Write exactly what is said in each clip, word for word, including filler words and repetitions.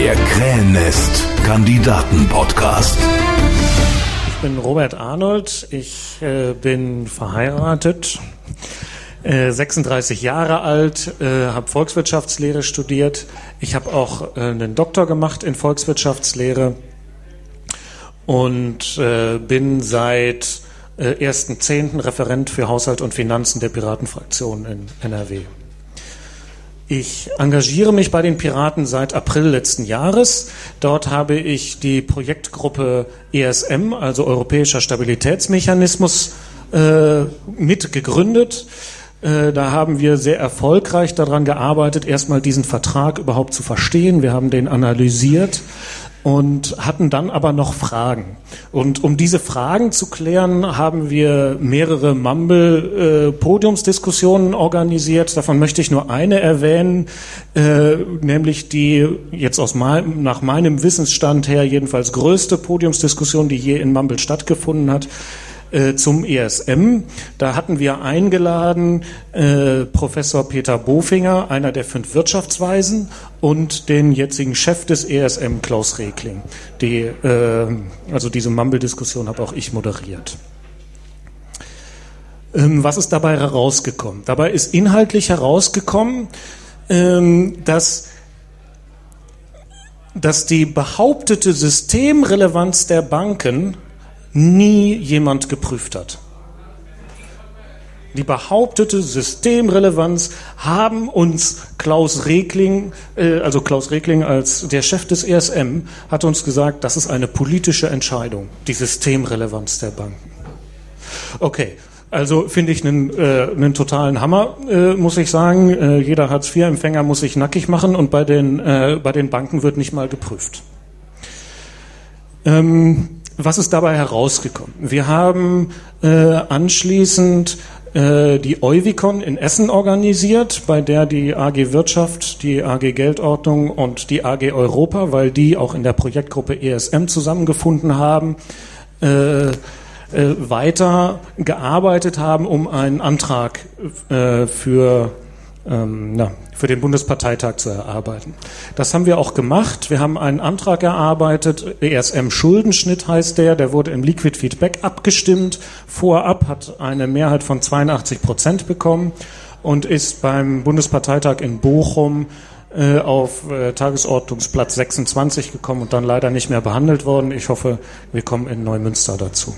Der Krähennest-Kandidaten-Podcast. Ich bin Robert Arnold, ich äh, bin verheiratet, äh, sechsunddreißig Jahre alt, äh, habe Volkswirtschaftslehre studiert. Ich habe auch äh, einen Doktor gemacht in Volkswirtschaftslehre und äh, bin seit äh, ersten zehnten Referent für Haushalt und Finanzen der Piratenfraktion in N R W. Ich engagiere mich bei den Piraten seit April letzten Jahres. Dort habe ich die Projektgruppe E S M, also Europäischer Stabilitätsmechanismus, äh, mit gegründet. Äh, da haben wir sehr erfolgreich daran gearbeitet, erstmal diesen Vertrag überhaupt zu verstehen. Wir haben den analysiert und hatten dann aber noch Fragen. Und um diese Fragen zu klären, haben wir mehrere Mumble-Podiumsdiskussionen äh, organisiert. Davon möchte ich nur eine erwähnen, äh, nämlich die jetzt aus mein, nach meinem Wissensstand her jedenfalls größte Podiumsdiskussion, die je in Mumble stattgefunden hat, äh, zum E S M. Da hatten wir eingeladen äh, Professor Peter Bofinger, einer der fünf Wirtschaftsweisen, und den jetzigen Chef des E S M, Klaus Regling. Die, äh, also diese Mumble-Diskussion habe auch ich moderiert. Ähm, was ist dabei herausgekommen? Dabei ist inhaltlich herausgekommen, ähm, dass, dass die behauptete Systemrelevanz der Banken nie jemand geprüft hat. Die behauptete Systemrelevanz haben uns Klaus Regling, äh, also Klaus Regling als der Chef des E S M, hat uns gesagt, das ist eine politische Entscheidung, die Systemrelevanz der Banken. Okay, also finde ich einen, äh, einen totalen Hammer, äh, muss ich sagen. Äh, jeder Hartz vier Empfänger muss sich nackig machen und bei den, äh, bei den Banken wird nicht mal geprüft. Ähm, Was ist dabei herausgekommen? Wir haben äh, anschließend äh, die Euwicon in Essen organisiert, bei der die A G Wirtschaft, die A G Geldordnung und die A G Europa, weil die auch in der Projektgruppe E S M zusammengefunden haben, äh, äh, weiter gearbeitet haben, um einen Antrag äh, für Ähm, na, für den Bundesparteitag zu erarbeiten. Das haben wir auch gemacht. Wir haben einen Antrag erarbeitet, E S M-Schuldenschnitt heißt der, der wurde im Liquid Feedback abgestimmt. Vorab hat eine Mehrheit von zweiundachtzig Prozent bekommen und ist beim Bundesparteitag in Bochum äh, auf äh, Tagesordnungsplatz sechsundzwanzig gekommen und dann leider nicht mehr behandelt worden. Ich hoffe, wir kommen in Neumünster dazu.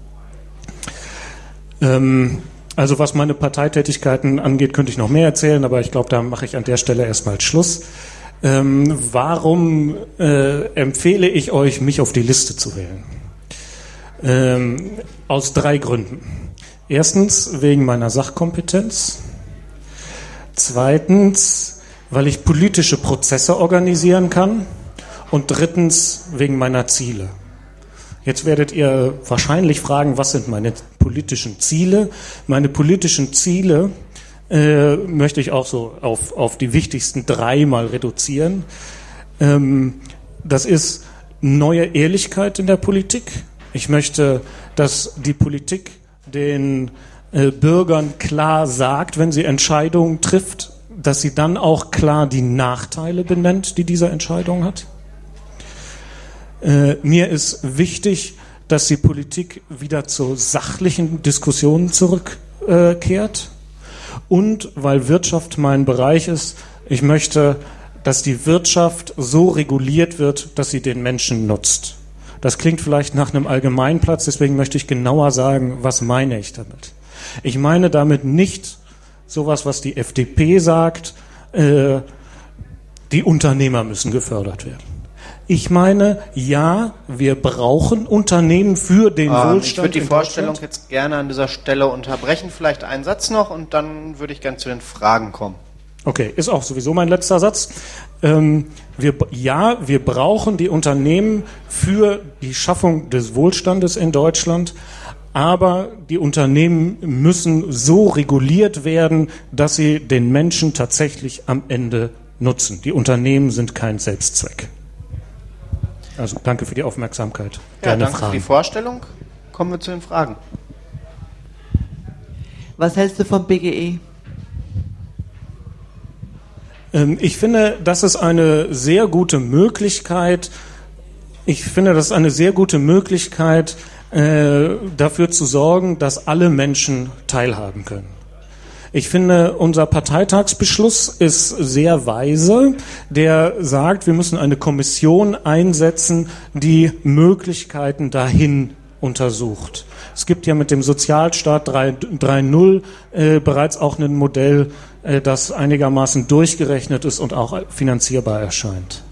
Ähm, Also was meine Parteitätigkeiten angeht, könnte ich noch mehr erzählen, aber ich glaube, da mache ich an der Stelle erstmal Schluss. Ähm, warum äh, empfehle ich euch, mich auf die Liste zu wählen? Ähm, aus drei Gründen. Erstens wegen meiner Sachkompetenz. Zweitens, weil ich politische Prozesse organisieren kann. Und drittens wegen meiner Ziele. Jetzt werdet ihr wahrscheinlich fragen, was sind meine politischen Ziele? Meine politischen Ziele äh, möchte ich auch so auf, auf die wichtigsten drei mal reduzieren. Ähm, das ist neue Ehrlichkeit in der Politik. Ich möchte, dass die Politik den äh, Bürgern klar sagt, wenn sie Entscheidungen trifft, dass sie dann auch klar die Nachteile benennt, die diese Entscheidung hat. Äh, mir ist wichtig, dass die Politik wieder zu sachlichen Diskussionen zurückkehrt. Äh, und weil Wirtschaft mein Bereich ist, ich möchte, dass die Wirtschaft so reguliert wird, dass sie den Menschen nutzt. Das klingt vielleicht nach einem Allgemeinplatz, deswegen möchte ich genauer sagen, was meine ich damit. Ich meine damit nicht sowas, was die F D P sagt, äh, die Unternehmer müssen gefördert werden. Ich meine, ja, wir brauchen Unternehmen für den ähm, Wohlstand. Ich würde die Vorstellung jetzt gerne an dieser Stelle unterbrechen. Vielleicht einen Satz noch und dann würde ich gerne zu den Fragen kommen. Okay, ist auch sowieso mein letzter Satz. Ähm, wir, ja, wir brauchen die Unternehmen für die Schaffung des Wohlstandes in Deutschland, aber die Unternehmen müssen so reguliert werden, dass sie den Menschen tatsächlich am Ende nutzen. Die Unternehmen sind kein Selbstzweck. Also danke für die Aufmerksamkeit. Ja, Gerne danke Fragen. für die Vorstellung. Kommen wir zu den Fragen. Was hältst du vom B G E? Ähm, ich finde, das ist eine sehr gute Möglichkeit, ich finde, das ist eine sehr gute Möglichkeit, äh, dafür zu sorgen, dass alle Menschen teilhaben können. Ich finde, unser Parteitagsbeschluss ist sehr weise, der sagt, wir müssen eine Kommission einsetzen, die Möglichkeiten dahin untersucht. Es gibt ja mit dem Sozialstaat drei Punkt null äh, bereits auch ein Modell, äh, das einigermaßen durchgerechnet ist und auch finanzierbar erscheint.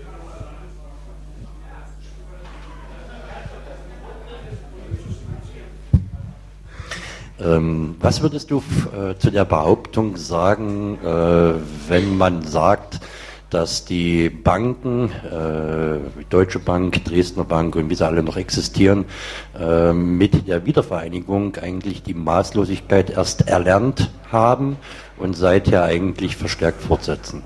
Ähm, was würdest du äh, zu der Behauptung sagen, äh, wenn man sagt, dass die Banken, äh, Deutsche Bank, Dresdner Bank und wie sie alle noch existieren, äh, mit der Wiedervereinigung eigentlich die Maßlosigkeit erst erlernt haben und seither eigentlich verstärkt fortsetzen?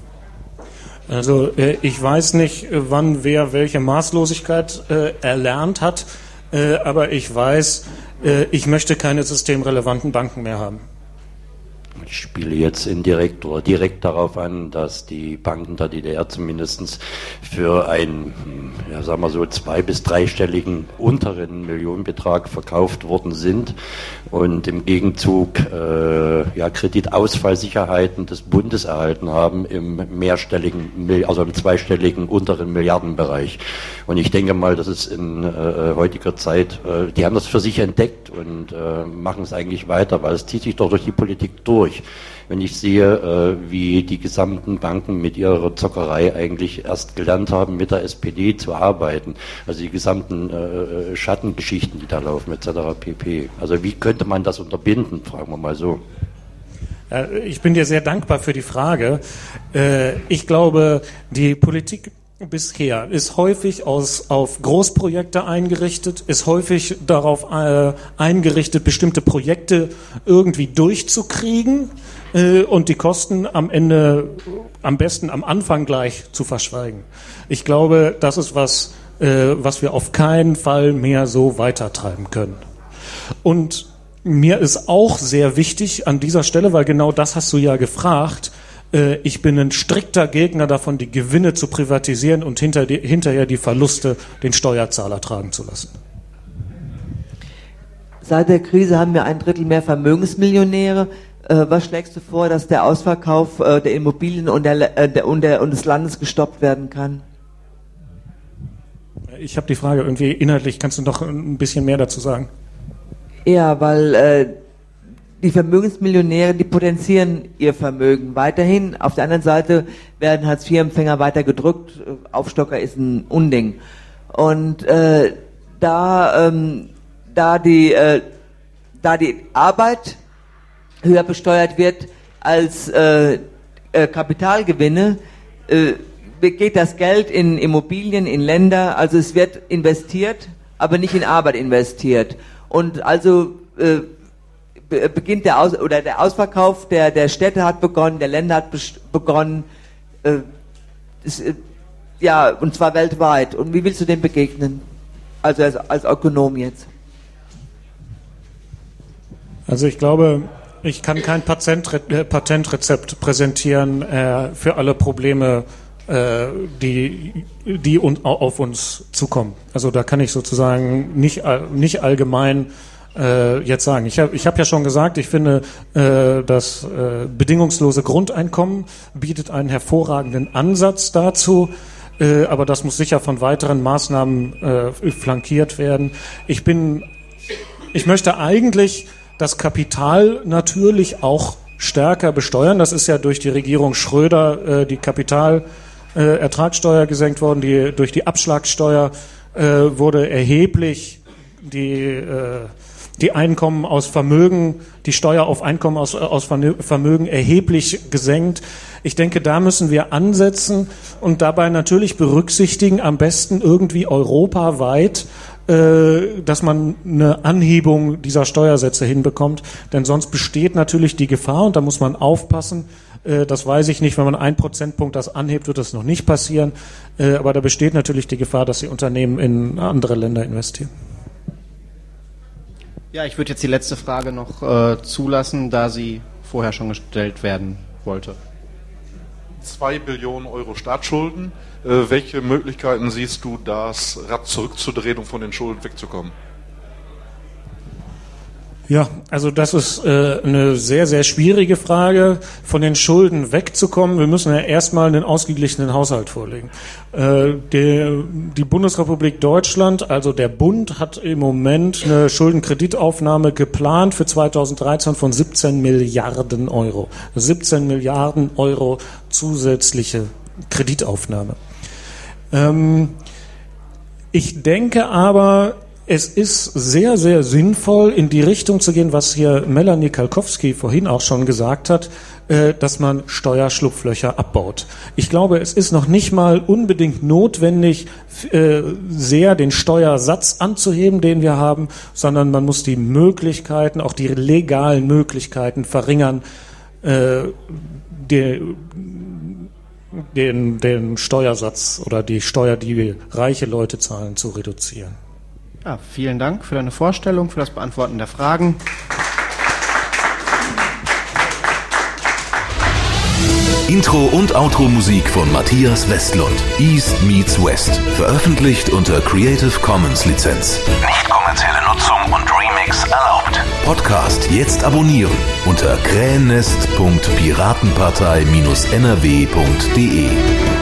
Also äh, ich weiß nicht, wann wer welche Maßlosigkeit äh, erlernt hat, äh, aber ich weiß, äh, ich möchte keine systemrelevanten Banken mehr haben. Ich spiele jetzt indirekt oder direkt darauf an, dass die Banken der D D R zumindest für einen, ja, sagen wir so, zwei- bis dreistelligen unteren Millionenbetrag verkauft worden sind und im Gegenzug äh, ja, Kreditausfallsicherheiten des Bundes erhalten haben im mehrstelligen, also im zweistelligen unteren Milliardenbereich. Und ich denke mal, das ist in äh, heutiger Zeit, äh, die haben das für sich entdeckt und äh, machen es eigentlich weiter, weil es zieht sich doch durch die Politik durch. Wenn ich sehe, äh, wie die gesamten Banken mit ihrer Zockerei eigentlich erst gelernt haben, mit der S P D zu arbeiten, also die gesamten äh, Schattengeschichten, die da laufen, et cetera pp. Also wie könnte man das unterbinden, fragen wir mal so. Ich bin dir sehr dankbar für die Frage. Ich glaube, die Politik bisher ist häufig aus, auf Großprojekte eingerichtet, ist häufig darauf äh, eingerichtet, bestimmte Projekte irgendwie durchzukriegen äh, und die Kosten am Ende, am besten am Anfang gleich zu verschweigen. Ich glaube, das ist was, äh, was wir auf keinen Fall mehr so weitertreiben können. Und mir ist auch sehr wichtig an dieser Stelle, weil genau das hast du ja gefragt, ich bin ein strikter Gegner davon, die Gewinne zu privatisieren und hinter die, hinterher die Verluste den Steuerzahler tragen zu lassen. Seit der Krise haben wir ein Drittel mehr Vermögensmillionäre. Was schlägst du vor, dass der Ausverkauf der Immobilien und, der, und, der, und des Landes gestoppt werden kann? Ich habe die Frage irgendwie inhaltlich, kannst du noch ein bisschen mehr dazu sagen? Ja, weil äh, die Vermögensmillionäre, die potenzieren ihr Vermögen weiterhin. Auf der anderen Seite werden Hartz vier Empfänger weiter gedrückt. Aufstocker ist ein Unding. Und äh, da, ähm, da, die, äh, da die Arbeit höher besteuert wird als äh, äh, Kapitalgewinne, äh, geht das Geld in Immobilien, in Länder. Also es wird investiert, aber nicht in Arbeit investiert. Und also äh, beginnt der Aus oder der Ausverkauf der der Städte hat begonnen, der Länder hat begonnen, äh, ist, äh, ja, und zwar weltweit. Und wie willst du dem begegnen? Also als, als Ökonom jetzt. Also ich glaube, ich kann kein Patentre Patentrezept präsentieren äh, für alle Probleme, äh, die die un auf uns zukommen. Also da kann ich sozusagen nicht nicht allgemein Äh, jetzt sagen. Ich habe ich hab ja schon gesagt, ich finde, äh, das äh, bedingungslose Grundeinkommen bietet einen hervorragenden Ansatz dazu, äh, aber das muss sicher von weiteren Maßnahmen äh, flankiert werden. Ich bin, ich möchte eigentlich das Kapital natürlich auch stärker besteuern. Das ist ja durch die Regierung Schröder äh, die Kapitalertragssteuer äh, gesenkt worden, die durch die Abschlagssteuer äh, wurde erheblich die äh, die Einkommen aus Vermögen, die Steuer auf Einkommen aus, aus Vermögen erheblich gesenkt. Ich denke, da müssen wir ansetzen und dabei natürlich berücksichtigen, am besten irgendwie europaweit, äh, dass man eine Anhebung dieser Steuersätze hinbekommt. Denn sonst besteht natürlich die Gefahr, und da muss man aufpassen, äh, das weiß ich nicht, wenn man einen Prozentpunkt das anhebt, wird das noch nicht passieren, äh, aber da besteht natürlich die Gefahr, dass die Unternehmen in andere Länder investieren. Ja, ich würde jetzt die letzte Frage noch äh, zulassen, da sie vorher schon gestellt werden wollte. zwei Billionen Euro Staatsschulden. Äh, welche Möglichkeiten siehst du, das Rad zurückzudrehen, um von den Schulden wegzukommen? Ja, also das ist äh, eine sehr, sehr schwierige Frage, von den Schulden wegzukommen. Wir müssen ja erstmal einen ausgeglichenen Haushalt vorlegen. Äh, die, die Bundesrepublik Deutschland, also der Bund, hat im Moment eine Schuldenkreditaufnahme geplant für zweitausenddreizehn von siebzehn Milliarden Euro. siebzehn Milliarden Euro zusätzliche Kreditaufnahme. Ähm, ich denke aber, es ist sehr, sehr sinnvoll, in die Richtung zu gehen, was hier Melanie Kalkowski vorhin auch schon gesagt hat, äh, dass man Steuerschlupflöcher abbaut. Ich glaube, es ist noch nicht mal unbedingt notwendig, äh, sehr den Steuersatz anzuheben, den wir haben, sondern man muss die Möglichkeiten, auch die legalen Möglichkeiten verringern, äh, die, den, den Steuersatz oder die Steuer, die reiche Leute zahlen, zu reduzieren. Ja, vielen Dank für deine Vorstellung, für das Beantworten der Fragen. Intro und Outro-Musik von Matthias Westlund. East meets West. Veröffentlicht unter Creative Commons Lizenz. Nicht kommerzielle Nutzung und Remix erlaubt. Podcast jetzt abonnieren unter krähennest punkt piratenpartei Bindestrich n r w punkt d e.